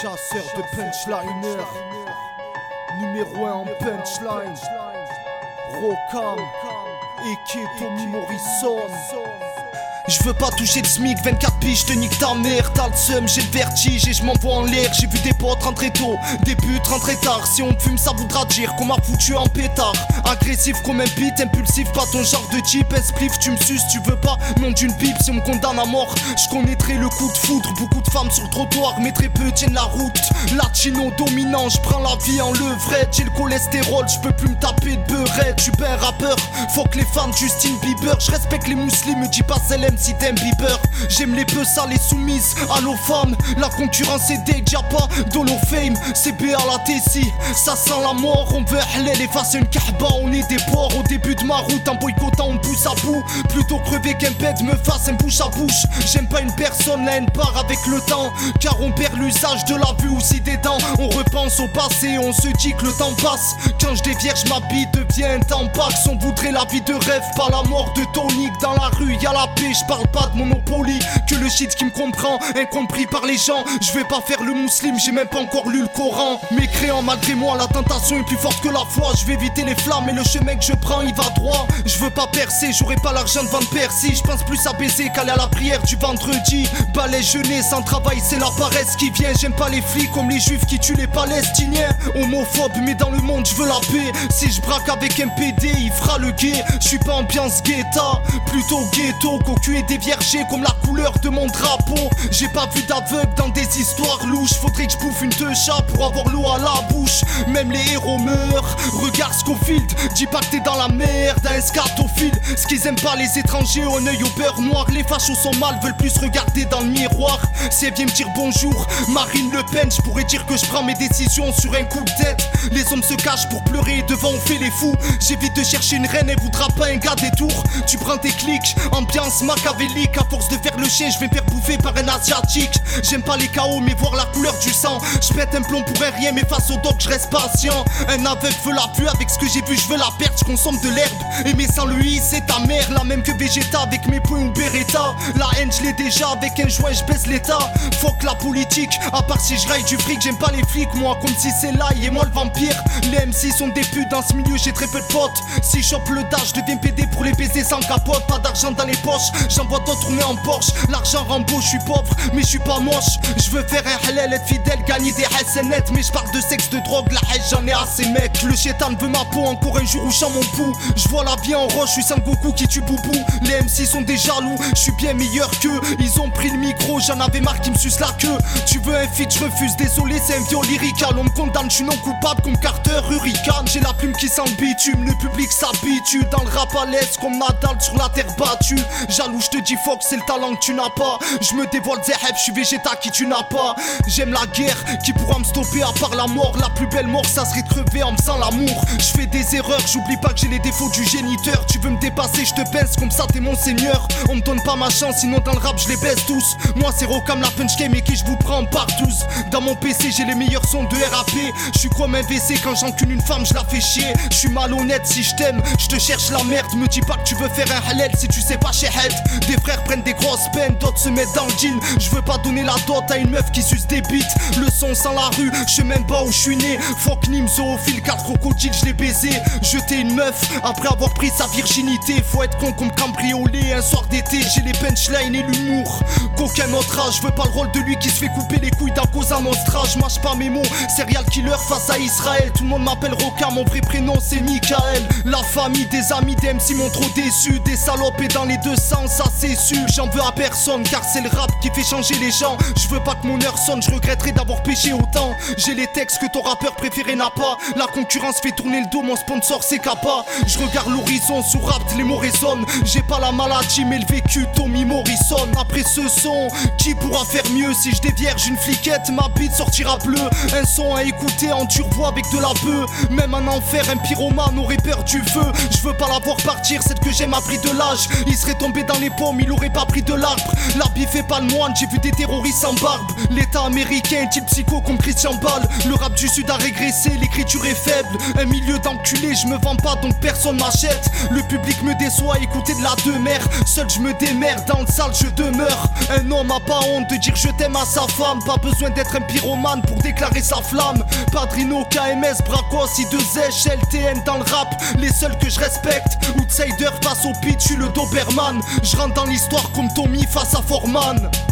Chasseur de punchliner, numéro 1 en punchline. Rocam, Eke, Tommy Morrison. Je veux pas toucher le SMIC, 24 piges, te nique ta mère. T'as le seum, j'ai le vertige et je m'envoie en l'air. J'ai vu des potes rentrer tôt, des buts rentrer tard. Si on fume ça voudra dire qu'on m'a foutu en pétard. Agressif comme un beat, impulsif, pas ton genre de type. Esplif, tu me suces, tu veux pas, nom d'une pipe. Si on me condamne à mort, je connaîtrais le coup de foudre. Beaucoup de femmes sur le trottoir, mais très peu tiennent la route. Latino dominant, je prends la vie en levrette. J'ai le cholestérol, je peux plus me taper de beurette. Je suis pas un rappeur, faut que les fans de Justin Bieber. Je respecte les musulmans, me dis pas celle si t'aimes Bieber. J'aime les peu sales et soumises à nos femmes. La concurrence est déjà pas Dolo Fame, c'est BA la Tessie. Ça sent la mort, on veut halal effacer une kahba. On est des porcs au début de ma route. En boycottant on pousse à bout. Plutôt crever qu'un bête me fasse un bouche à bouche. J'aime pas une personne, la haine part avec le temps. Car on perd l'usage de la vue aussi des dents. On repense au passé, on se dit que le temps passe. Quand je dévierge ma bite devient un tampax. On voudrait la vie de rêve, pas la mort de tonique. Dans la rue y'a la paix, je parle pas de Monopoly, que le shit qui me comprend, incompris par les gens. Je vais pas faire le musulman, j'ai même pas encore lu le Coran. Mécréant malgré moi, la tentation est plus forte que la foi. Je vais éviter les flammes et le chemin que je prends il va droit. Je veux pas percer, j'aurai pas l'argent de vendre Percy. Je pense plus à baiser qu'aller à la prière du vendredi. Balai jeunesse sans travail, c'est la paresse qui vient. J'aime pas les flics comme les juifs qui tuent les palestiniens. Homophobe mais dans le monde je veux la paix. Si je braque avec un PD, il fera le gay. Je suis pas ambiance guetta, plutôt ghetto. Cocu et déviergé comme la couleur de mon drapeau. J'ai pas vu d'aveugle dans des histoires louches. Faudrait que je bouffe une techa pour avoir l'eau à la bouche. Même les héros meurent. Regarde Scofield, dis pas que t'es dans la merde, un scatophile. Ce qu'ils aiment pas les étrangers, un œil au beurre noir. Les fachos sont mal, veulent plus regarder dans le miroir. Si elle vient me dire bonjour, Marine Le Pen, je pourrais dire que je prends mes décisions sur un coup de tête. Les hommes se cachent pour pleurer, devant on fait les fous. J'évite de chercher une reine, elle voudra pas un gars des tours. Tu prends tes clics, ambiance machiavélique. À force de faire le chien, je vais me faire bouffer par un asiatique. J'aime pas les chaos, mais voir la couleur du sang. Je pète un plomb pour un rien, mais face au doc, je reste patient. Un aveugle veut la vue, avec ce que j'ai vu, je veux la perdre. Je consomme de l'herbe, aimer sans le i, c'est ta mère. La même que Vegeta, avec mes poings ou Beretta. La haine, je l'ai déjà, avec un joint, je baisse l'état. Fuck la politique, à part si je raille du fric. J'aime pas les flics, moi, comme si c'est l'ail et moi le vampire. Les MC sont des putes, dans ce milieu, j'ai très peu de potes. Si je chope le dash, je deviens PD pour les baiser sans capote. Pas d'argent dans les poches, j'envoie d'autres tourner en Porsche. L'argent Rambo, je suis pauvre, mais je suis pas moche. Je veux faire un halal, être fidèle, gagner des SNet. Mais je parle de sexe, de drogue, la haine, j'en ai assez mec. Le chétan veut ma peau, encore un jour où je mon pouls. Je vois la vie en roche, je suis Sangoku qui tue Boubou. Les MC sont des jaloux, je suis bien meilleur qu'eux. Ils ont pris le micro, j'en avais marre qui me suce la queue. Tu veux un feat, je refuse, désolé c'est un viol lyrical. On me condamne, je suis non coupable comme Carter, Hurricane. J'ai la plume qui sent le bitume, le public s'habitue. Dans le rap à l'aise comme Nadal sur la terre battue. Jaloux, je te dis Fox, c'est le talent que tu n'as pas. Je me dévoile Zeheb, je suis Vegeta qui tu n'as pas. J'aime la guerre, qui pourra me stopper à part la mort. La plus belle mort, ça serait de crever en me faisant l'amour. Je fais des erreurs, j'oublie pas que j'ai les défauts du géniteur. Tu veux me dépasser, je te baisse, comme ça t'es mon seigneur. On me donne pas ma chance, sinon dans le rap je les baisse tous. Moi c'est Rocam la punch game et qui je vous prends par 12. Dans mon PC j'ai les meilleurs sons de RAP. Je suis comme un WC, quand j'encule une femme je la fais chier. Je suis malhonnête, si je t'aime, je te cherche la merde. Me dis pas que tu veux faire un halal si tu sais pas chez Head. Des frères prennent des grosses peines, d'autres se mettent dans le jean. Je veux pas donner la dot à une meuf qui suce des bites. Le son sans la rue, je sais même pas où je suis né. Fuck Nîmes, zoophile, 4 crocodiles, je l'ai baisé. Jeter une meuf après avoir pris sa virginité. Faut être con comme cambriolé un soir d'été. J'ai les punchlines et l'humour qu'aucun autre âge. Je veux pas le rôle de lui qui se fait couper les couilles d'un cause à nostra. Je mâche pas mes mots, serial killer face à Israël. Tout le monde m'appelle Rocam, mon vrai prénom c'est Michael. La famille, des amis, des MC m'ont trop déçu. Des salopes et dans les deux sens, ça c'est sûr. J'en veux à personne car c'est le rap qui fait changer les gens. Je veux pas que mon heure sonne, je regretterai d'avoir péché autant. J'ai les textes que ton rappeur préféré n'a pas. La concurrence fait tourner le dos, mon sponsor c'est Kappa. Je regarde l'horizon, sous Rapt les mots résonnent. J'ai pas la maladie mais le vécu, Tommy Morrison. Après ce son, qui pourra faire mieux? Si je dévierge une fliquette, ma bite sortira bleue. Un son à écouter en turbo avec de la bœuf. Même en enfer, un pyromane aurait peur du feu. Je veux pas la voir partir, celle que j'aime a pris de l'âge. Il serait tombé dans les pommes, il aurait pas pris de l'arbre. L'arbre fait pas le moine, j'ai vu des terroristes sans barbe. L'état américain, type psycho comme Christian Ball. Le rap du sud a régressé, l'écriture est faible. Un milieu d'enculés, je me vends pas donc personne m'achète. Le public me déçoit, écoutez de la demeure. Seul je me démerde, dans le sale je demeure. Un homme a pas honte de dire je t'aime à sa femme. Pas besoin d'être un pyromane pour déclarer sa flamme. Padrino, KMS, Bracos, I2S, LTN dans le rap, les seuls que je respecte. Outsider face au pitch, je suis le Doberman. Je rentre dans l'histoire comme Tommy face à Foreman.